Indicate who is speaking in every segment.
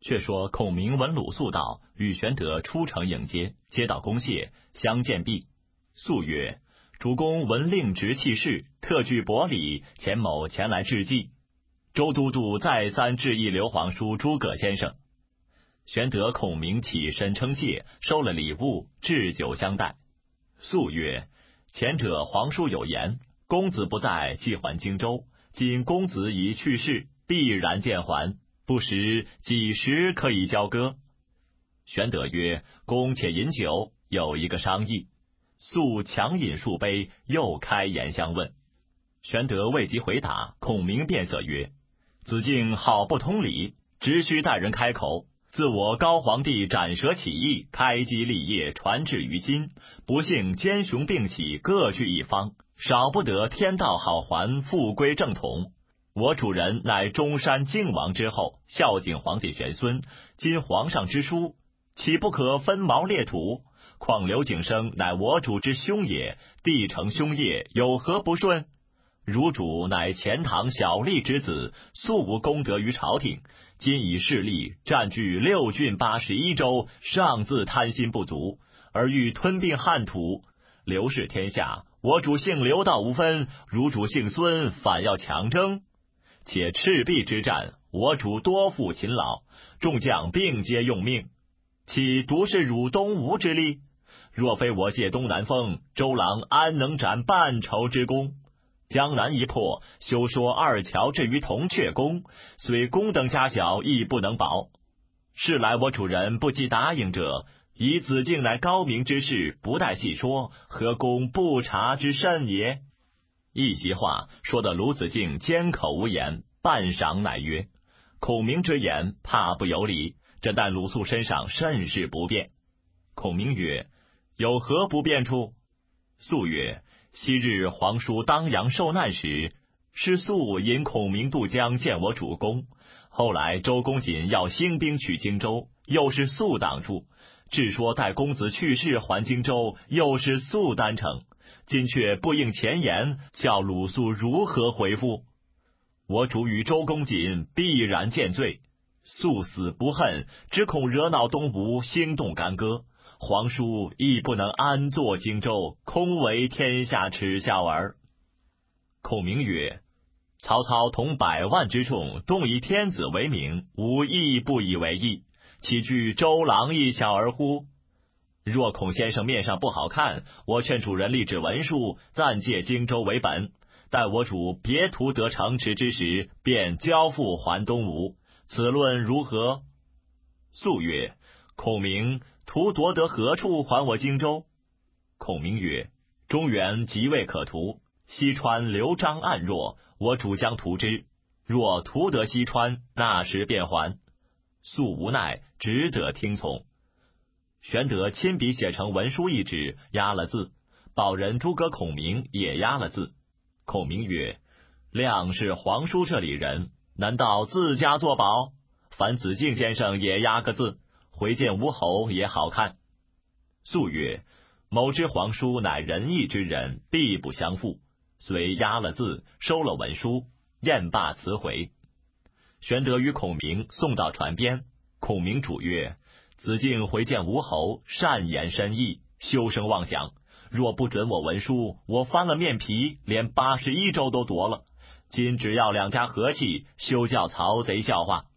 Speaker 1: 却说孔明闻鲁肃到，与玄德出城迎接，接到公谢，相见毕。肃曰：主公闻令直弃市，特具薄礼，钱某前来致祭。周都督再三致意刘皇叔诸葛先生。玄德、孔明起身称谢，收了礼物，置酒相待。肃曰：前者皇叔有言，公子不在，即还荆州。今公子已去世，必然见还，不识几时可以交割？玄德曰：公且饮酒，有一个商议。肃强饮数杯，又开言相问。玄德未及回答，孔明变色曰：子敬好不通理，只需待人开口。自我高皇帝斩蛇起义，开基立业，传至于今，不幸奸雄并起，各据一方，少不得天道好还，复归正统。我主人乃中山靖王之后，孝景皇帝玄孙，今皇上之叔，岂不可分毛裂土？况刘景升乃我主之兄也，弟承兄业，有何不顺？汝主乃钱塘小吏之子，素无功德于朝廷，今以势力占据6郡81州，尚自贪心不足，而欲吞并汉土。刘氏天下，我主姓刘道无分，汝主姓孙，反要强争。且赤壁之战，我主多负勤劳，众将并皆用命，岂独是汝东吴之力？若非我借东南风，周郎安能斩半筹之功？江南一破，休说二乔至于铜雀宫，虽宫等家小，亦不能保。是来我主人不及答应者，以子敬乃高明之士，不待细说，何公不察之甚也？一席话说得鲁子敬缄口无言，半晌乃曰：孔明之言怕不有理，这但鲁肃身上甚是不便。孔明曰：有何不便处？肃曰：昔日皇叔当阳受难时，是肃引孔明渡江见我主公，后来周公瑾要兴兵取荆州，又是肃挡住，至说待公子去世还荆州，又是肃单成，今却不应前言，叫鲁肃如何回复？我主与周公瑾必然见罪，肃死不恨，只恐惹恼东吴，兴动干戈，皇叔亦不能安坐荆州，空为天下耻笑耳。孔明曰：曹操同100万之众，动以天子为名，吾亦不以为意，岂惧周郎一小儿乎？若孔先生面上不好看，我劝主人立制文书，暂借荆州为本，待我主别图得城池之时，便交付还东吴。此论如何？肃曰：孔明图夺得何处还我荆州？孔明曰：中原极未可图，西川刘璋暗弱，我主将图之，若图得西川，那时便还。肃无奈，只得听从。玄德亲笔写成文书一纸，压了字，保人诸葛孔明也压了字。孔明曰：亮是皇叔这里人，难道自家作保？凡子敬先生也压个字，回见吴侯也好看。肃曰：某知皇叔乃仁义之人，必不相负，遂压了字，收了文书，宴罢辞回。玄德与孔明送到船边，孔明主曰：子敬回见吴侯，善言深意，休生妄想。若不准我文书，我翻了面皮，连81州都夺了。今只要两家和气，休叫曹贼笑话。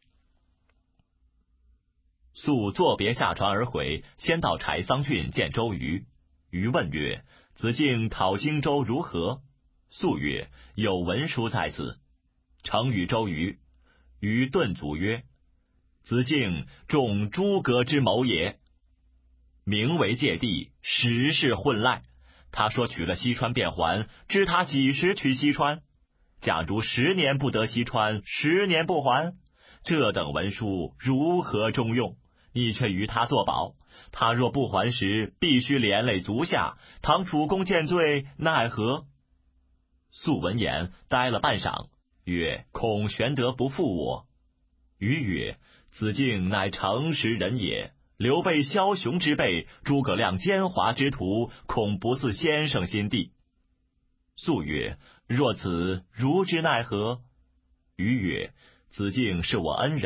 Speaker 1: 肃作别下船而回，先到柴桑郡见周瑜。瑜问曰：子敬讨荆州如何？肃曰：有文书在此。呈与周瑜。瑜顿足曰：子敬重诸葛之谋也。名为芥蒂，实是混赖。他说取了西川便还，知他几时取西川？假如10年不得西川，10年不还，这等文书如何中用？你却与他作保，他若不还时，必须连累足下。倘主公见罪，奈何？肃闻言，呆了半晌，曰：恐玄德不负我。瑜曰：子敬乃诚实人也，刘备枭雄之辈，诸葛亮奸猾之徒，恐不似先生心地。肃曰：若此，如之奈何？瑜曰：子敬是我恩人，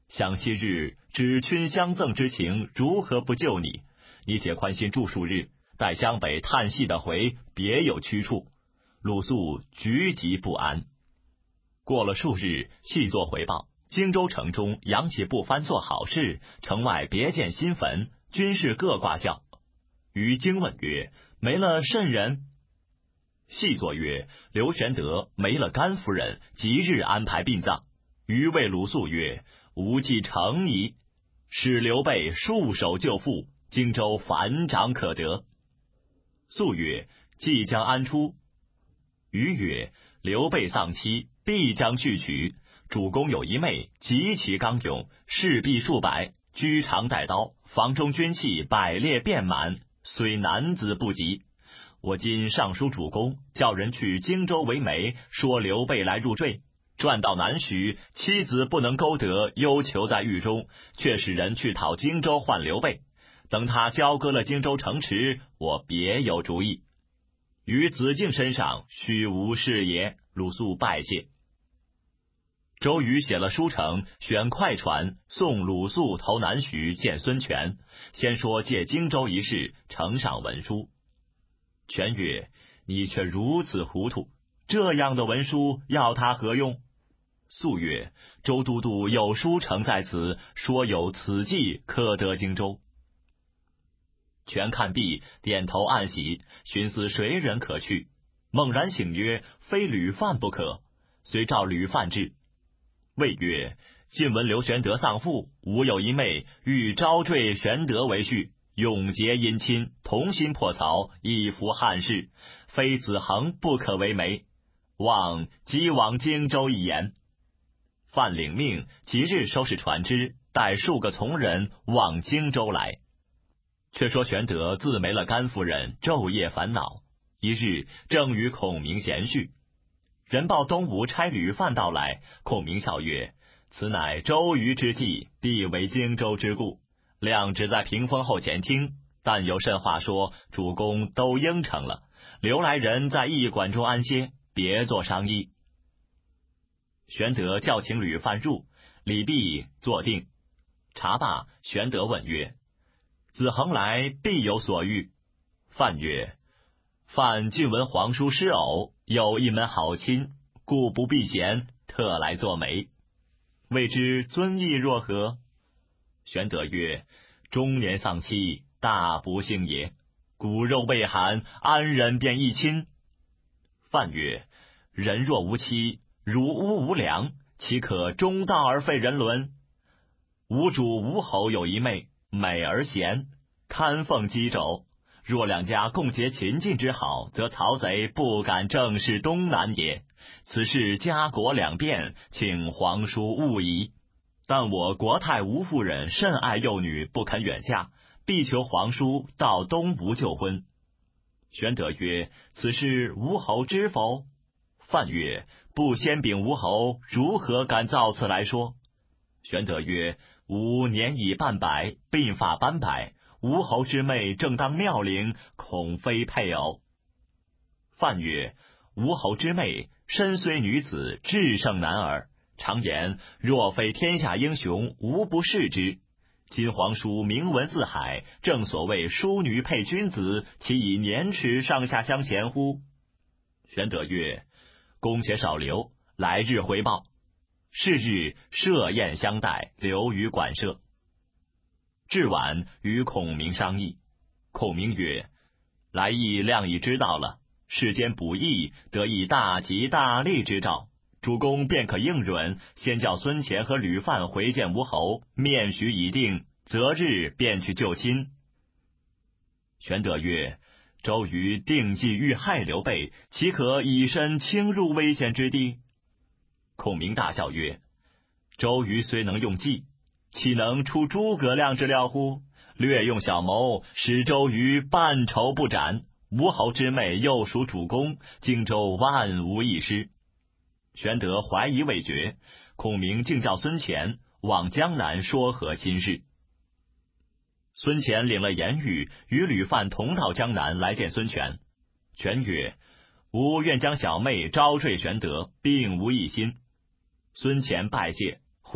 Speaker 1: 想昔日指君相赠之情，如何不救你？你且宽心住数日，待湘北叹息的回，别有去处。鲁肃局急不安。过了数日，细作回报，荆州城中扬起不番做好事，城外别建新坟，军士各挂孝。于惊问曰：没了甚人？细作曰：刘玄德没了甘夫人，即日安排殡葬。于谓鲁肃曰：吾既成矣，使刘备束手就缚，荆州反掌可得。肃曰：即将安出？于曰：刘备丧妻，必将续娶。主公有一妹，极其刚勇，士婢数百，居常带刀，房中军器百列遍满，虽男子不及。我今上书主公，叫人去荆州为媒，说刘备来入赘。转到南徐，妻子不能勾得，忧囚在狱中，却使人去讨荆州换刘备。等他交割了荆州城池，我别有主意。于子敬身上须无事也。鲁肃拜谢。周瑜写了书呈，选快船送鲁肃投南徐见孙权，先说借荆州一事，呈上文书。权曰：你却如此糊涂，这样的文书要他何用？肃曰：周都督有书呈在此，说有此计可得荆州。权看毕，点头暗喜，寻思谁人可去？猛然醒曰：非吕范不可。遂召吕范至。谓曰：近闻刘玄德丧父，吾有一妹，欲招赘玄德为婿，永结姻亲，同心破曹，以服汉室，非子恒不可为媒。望即往荆州一言。范领命，即日收拾船只，带数个从人往荆州来。却说玄德自没了甘夫人，昼夜烦恼。一日正与孔明闲叙，人报东吴差吕范到来。孔明笑曰：此乃周瑜之计，必为荆州之故。亮只在屏风后前听，但有甚话说，主公都应承了。留来人在驿馆中安歇，别作商议。玄德叫请吕范入，礼毕坐定。茶罢，玄德问曰：子恒来必有所欲。范曰：范近闻皇叔失偶，有一门好亲，故不避嫌，特来作媒。未知尊意若何？玄德曰：中年丧妻，大不幸也。骨肉未寒，安忍便一亲？范曰：人若无妻，如屋无粮，岂可中道而废人伦？吴主吴侯有一妹，美而贤，堪奉箕帚。若两家共结秦晋之好，则曹贼不敢正视东南也。此事家国两变，请皇叔勿疑。但我国太吴夫人甚爱幼女，不肯远嫁，必求皇叔到东吴就婚。玄德曰：此事吴侯知否？范曰：不先禀吴侯，如何敢造次来说？玄德曰：吾年已半百，鬓发斑白，吴侯之妹正当妙龄，恐非配偶。范曰：吴侯之妹身虽女子，智胜男儿。常言若非天下英雄，无不视之。今皇叔名闻四海，正所谓淑女配君子，岂以年齿上下相嫌乎？玄德曰：公且少留，来日回报。是日设宴相待，留于馆舍。至晚与孔明商议。孔明曰：来意亮已知道了，世间补益，得以大吉大利之兆。主公便可应允，先叫孙乾和吕范回见吴侯，面许已定，择日便去就亲。玄德曰：周瑜定计欲害刘备，岂可以身轻入危险之地？孔明大笑曰：周瑜虽能用计，岂能出诸葛亮之料乎？略用小谋，使周瑜半筹不展。吴侯之妹又属主公，荆州万无一失。玄德怀疑未决，孔明竟叫孙乾往江南说和亲事。孙乾领了言语，与吕范同到江南来见孙权。权曰：吾愿将小妹招赘玄德，并无一心。孙乾拜谢，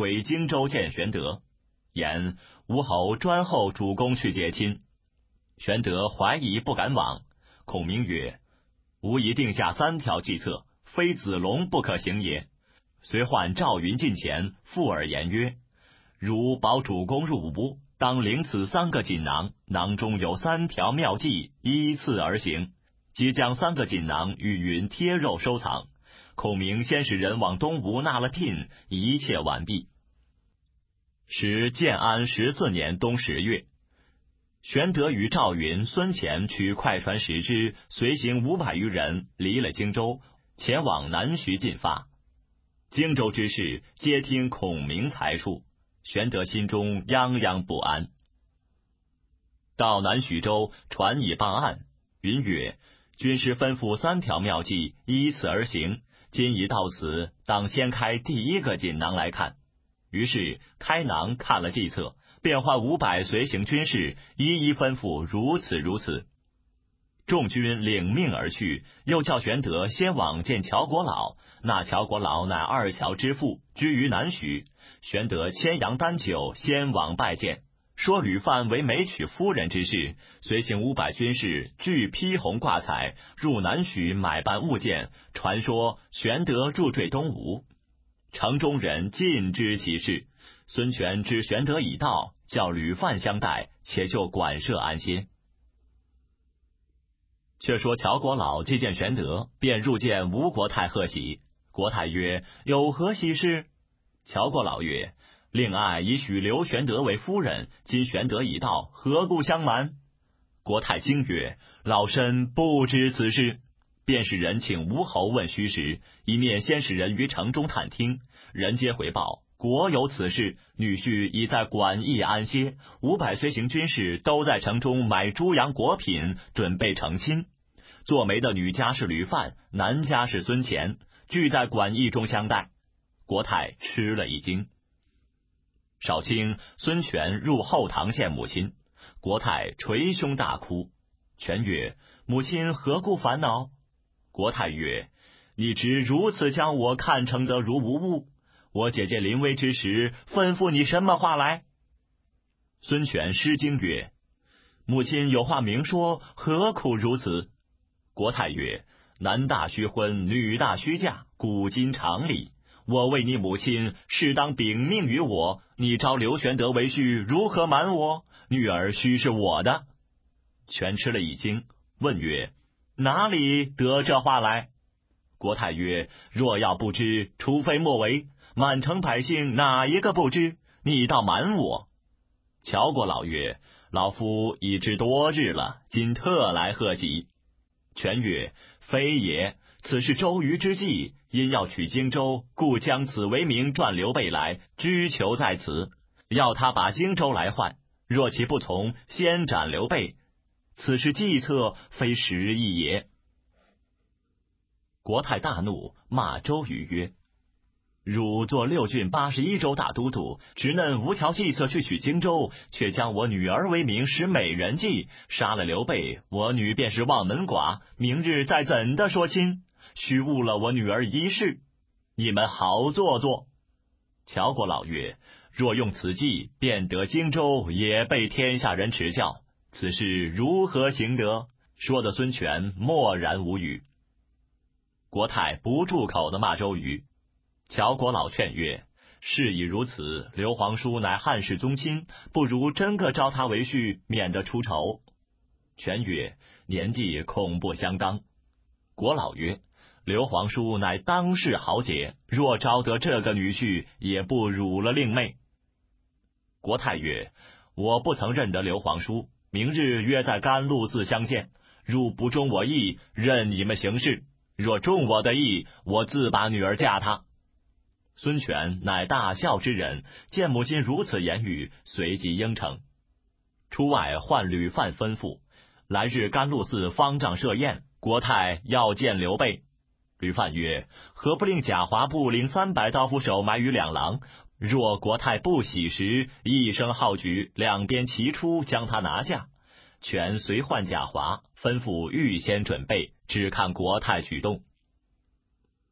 Speaker 1: 回荆州见玄德，言吴侯专候主公去结亲。玄德怀疑不敢往。孔明曰：吾已定下3条计策，非子龙不可行也。遂唤赵云近前，附耳言曰：如保主公入吴，当领此3个锦囊，囊中有3条妙计，依次而行。即将3个锦囊与云贴肉收藏。孔明先使人往东吴纳了聘，一切完毕。时建安14年冬10月，玄德与赵云、孙乾取快船10只，随行500余人，离了荆州，前往南徐进发。荆州之事皆听孔明裁处，玄德心中泱泱不安。到南徐州，船已傍岸，云曰：军师吩咐3条妙计，依此而行。今已到此，当先开第1个锦囊来看。于是开囊看了计策，便唤500随行军士，一一吩咐如此如此。众军领命而去，又叫玄德先往见乔国老。那乔国老乃2乔之父，居于南徐。玄德牵羊担酒，先往拜见，说吕范为美娶夫人之事，随行500军士，俱披红挂彩，入南徐买办物件，传说玄德入赘东吴。城中人尽知其事。孙权知玄德已到，叫吕范相待，且就馆舍安歇。却说乔国老既见玄德，便入见吴国太贺喜。国太曰：有何喜事？乔国老曰：令爱已许刘玄德为夫人，今玄德已到，何故相瞒？国太惊曰：老身不知此事。便使人请吴侯问虚实，一面先使人于城中探听，人皆回报国有此事，女婿已在馆驿安歇，500随行军士都在城中买猪羊果品，准备成亲。做媒的女家是吕范，男家是孙乾，俱在馆驿中相待。国太吃了一惊。少卿孙权入后堂见母亲，国太捶胸大哭。权曰：母亲何故烦恼？国太曰：你侄如此将我看成得如无物，我姐姐临危之时，吩咐你什么话来？孙权失惊曰：母亲有话明说，何苦如此？国太曰：男大须婚，女大须嫁，古今常理。我为你母亲，适当禀命于我，你招刘玄德为婿，如何瞒我？女儿须是我的。权吃了一惊，问曰：哪里得这话来？国太曰：若要不知，除非莫为。满城百姓哪一个不知？你倒瞒我。乔国老曰：老夫已知多日了，今特来贺喜。权曰：非也，此是周瑜之计，因要取荆州，故将此为名传刘备来，只求在此，要他把荆州来换。若其不从，先斩刘备。此是计策，非时意也。国太大怒，骂周瑜曰：汝做6郡81州大都督，直嫩无条计策去取荆州，却将我女儿为名使美人计，杀了刘备，我女便是望门寡，明日再怎的说亲？须误了我女儿一世。你们好做作。乔国老曰：若用此计，便得荆州，也被天下人耻笑，此事如何行得？说的孙权默然无语。国太不住口的骂周瑜。乔国老劝曰：事已如此，刘皇叔乃汉室宗亲，不如真个招他为婿，免得出丑。权曰：年纪恐不相当。国老曰：刘皇叔乃当世豪杰，若招得这个女婿，也不辱了令妹。国太曰：我不曾认得刘皇叔，明日约在甘露寺相见，如不中我意，任你们行事；若中我的意，我自把女儿嫁他。孙权乃大孝之人，见母亲如此言语，随即应承。出外唤吕范吩咐，来日甘露寺方丈设宴，国太要见刘备。吕范曰：何不令贾华部领300刀斧手埋于两廊？若国太不喜时，一声号举，两边齐出，将他拿下。权随唤贾华，吩咐预先准备，只看国太举动。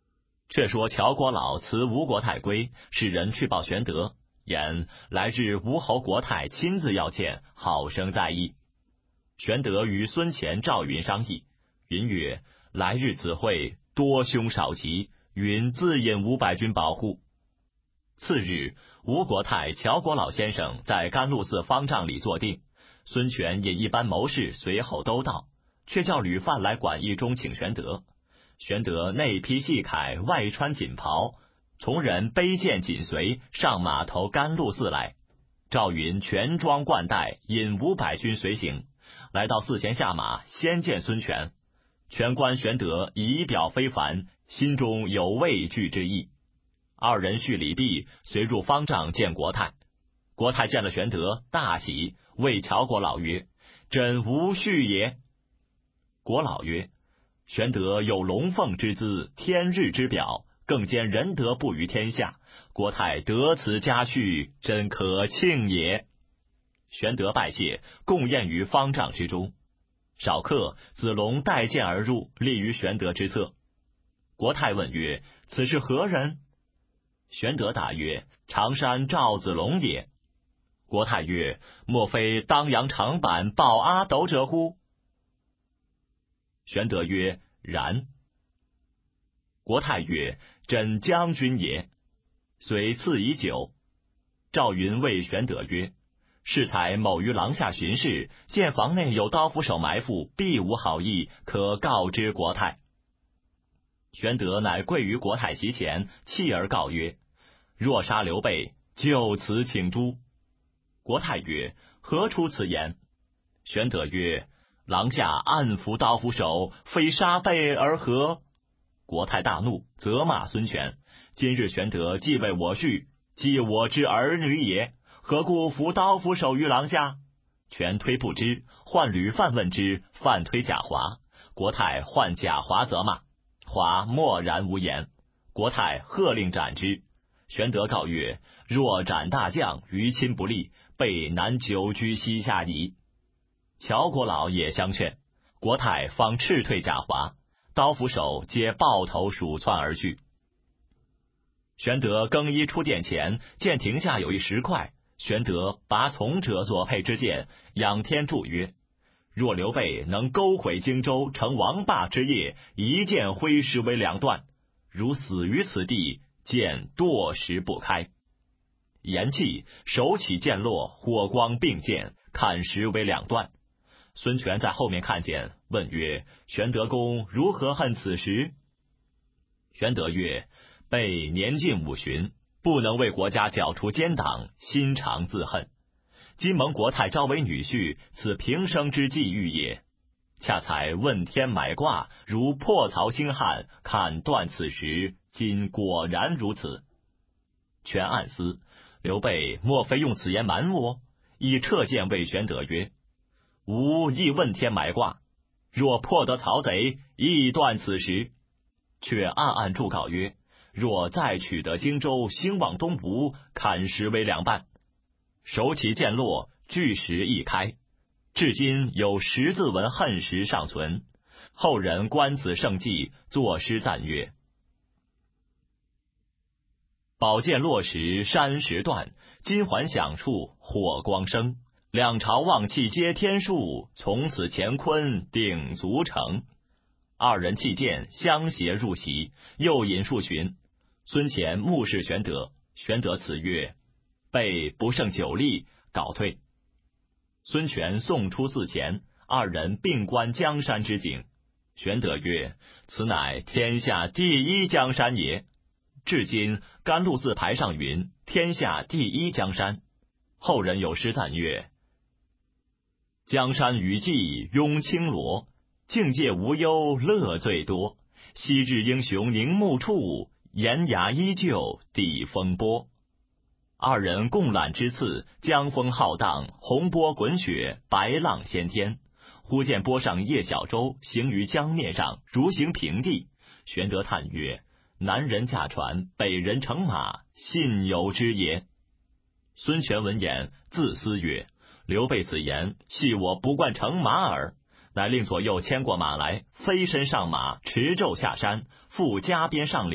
Speaker 1: 却说乔国老辞吴国太归，使人去报玄德，言来日吴侯国太亲自要见，好生在意。玄德与孙乾、赵云商议，云曰：来日此会多凶少吉，云自引500军保护。次日，吴国太、乔国老先生在甘露寺方丈里坐定，孙权引一班谋士随后都到，却叫吕范来馆驿中请玄德。玄德内披细铠，外穿锦袍，从人背剑紧随，上马头甘露寺来。赵云全装冠带，引500军随行，来到寺前下马，先见孙权。权观玄德仪表非凡，心中有畏惧之意。二人叙礼毕，随入方丈见国太。国太见了玄德，大喜，谓乔国老曰：朕无恤也。国老曰：玄德有龙凤之姿，天日之表，更兼仁德布于天下，国太得此嘉许，真可庆也。玄德拜谢，共宴于方丈之中。少客，子龙带剑而入，立于玄德之侧。国太问曰：此是何人？玄德答曰：常山赵子龙也。国太曰：莫非当阳长坂鲍阿斗者乎？玄德曰：然。国太曰：朕将军也。遂赐以酒。赵云谓玄德曰：适才某于廊下巡视，见房内有刀斧手埋伏，必无好意，可告知国太。玄德乃跪于国太席前，泣而告曰：若杀刘备，就此请诛。国太曰：何出此言？玄德曰：廊下暗伏刀斧手，非杀备而何？国太大怒，责骂孙权：今日玄德既为我婿，即我之儿女也，何故伏刀斧手于廊下？权推不知，唤吕范问之，范推贾华。国太唤贾华责骂，华默然无言。国太喝令斩之。玄德告曰：若斩大将，于亲不利，备难久居西夏矣。乔国老也相劝，国太方斥退贾华，刀斧手皆抱头鼠窜而去。玄德更衣出殿前，见庭下有一石块，玄德拔从者所佩之剑，仰天祝曰：若刘备能勾毁荆州，成王霸之业，一剑挥石为2段，如死于此地，剑堕石不开。言讫，手起剑落，火光并见，砍石为2段。孙权在后面看见，问曰：玄德公如何恨此石？玄德曰：备年近50，不能为国家剿除奸党，心常自恨。今蒙国太招为女婿，此平生之际遇也。恰才问天买卦，如破曹兴汉，砍断此石，今果然如此。权暗思，刘备莫非用此言瞒我？以掣剑谓玄德曰：吾亦问天买卦，若破得曹贼，亦断此石。却暗暗祝告曰：若再取得荆州，兴往东吴，砍石为2半。手起剑落，巨石一开。至今有10字文恨石尚存。后人观此胜迹，作诗赞曰：宝剑落时山石断，金环响处火光生。两朝望气接天数，从此乾坤定足成。二人弃剑，相携入席，又饮数巡。孙乾目视玄德，玄德辞曰：备不胜酒力，告退。孙权送出寺前，二人并观江山之景。玄德曰：此乃天下第一江山也。至今甘露寺牌上云：天下第一江山。后人有诗赞曰：江山雨霁拥青罗，境界无忧乐最多。昔日英雄凝目处，岩崖依旧抵风波。二人共览之次，江风浩荡，洪波滚雪，白浪掀天。忽见波上叶小舟行于江面上，如行平地。玄德叹曰：南人驾船，北人乘马，信有之也。孙权闻言，自思曰：刘备此言，系我不惯乘马耳。乃令左右牵过马来，飞身上马，持胄下山，赴加鞭上岭，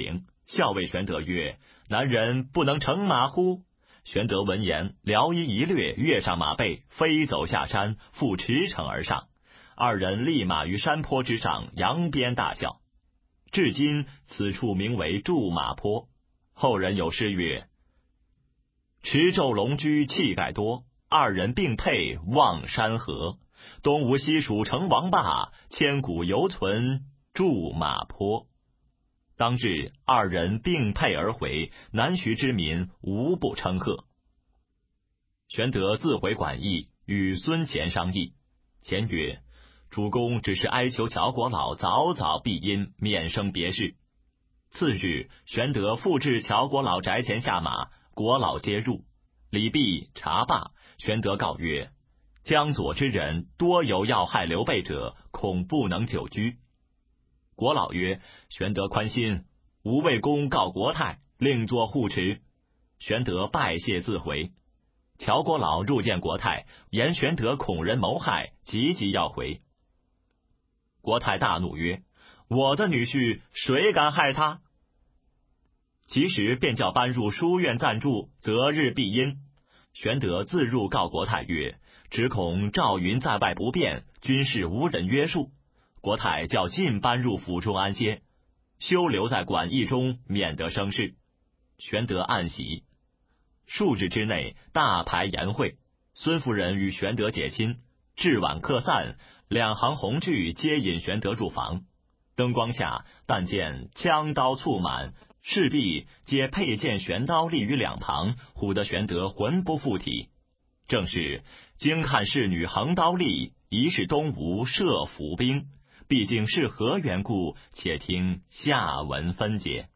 Speaker 1: 笑谓玄德曰：男人不能乘马乎？玄德闻言，撩衣一掠，跃上马背，飞走下山，复驰骋而上。二人立马于山坡之上，扬鞭大笑。至今此处名为驻马坡。后人有诗曰：持胄龙驹气概多，二人并辔望山河。东吴西蜀成王霸，千古犹存驻马坡。当日二人并辔而回，南徐之民无不称贺。玄德自回馆驿，与孙乾商议。乾曰：主公只是哀求乔国老早早避阴，免生别事。次日，玄德复至乔国老宅前下马，国老皆入。礼毕茶罢，玄德告曰：江左之人多有要害刘备者，恐不能久居。国老曰：玄德宽心，吾为公告国太，另作护持。玄德拜谢自回。乔国老入见国太，言玄德恐人谋害，急急要回。国太大怒曰：我的女婿谁敢害他？其时便叫搬入书院暂住，择日必阴。玄德自入告国太曰：只恐赵云在外不便，军事无人约束。国太叫尽搬入府中安歇，休留在馆驿中，免得生事。玄德暗喜。数日之内，大排筵会，孙夫人与玄德结亲，至晚客散，两行红炬接引玄德入房。灯光下，但见枪刀簇满，侍婢皆佩剑悬刀立于两旁，唬得玄德魂不附体。正是经看侍女横刀立，疑是东吴设伏兵。毕竟是何缘故？且听下文分解。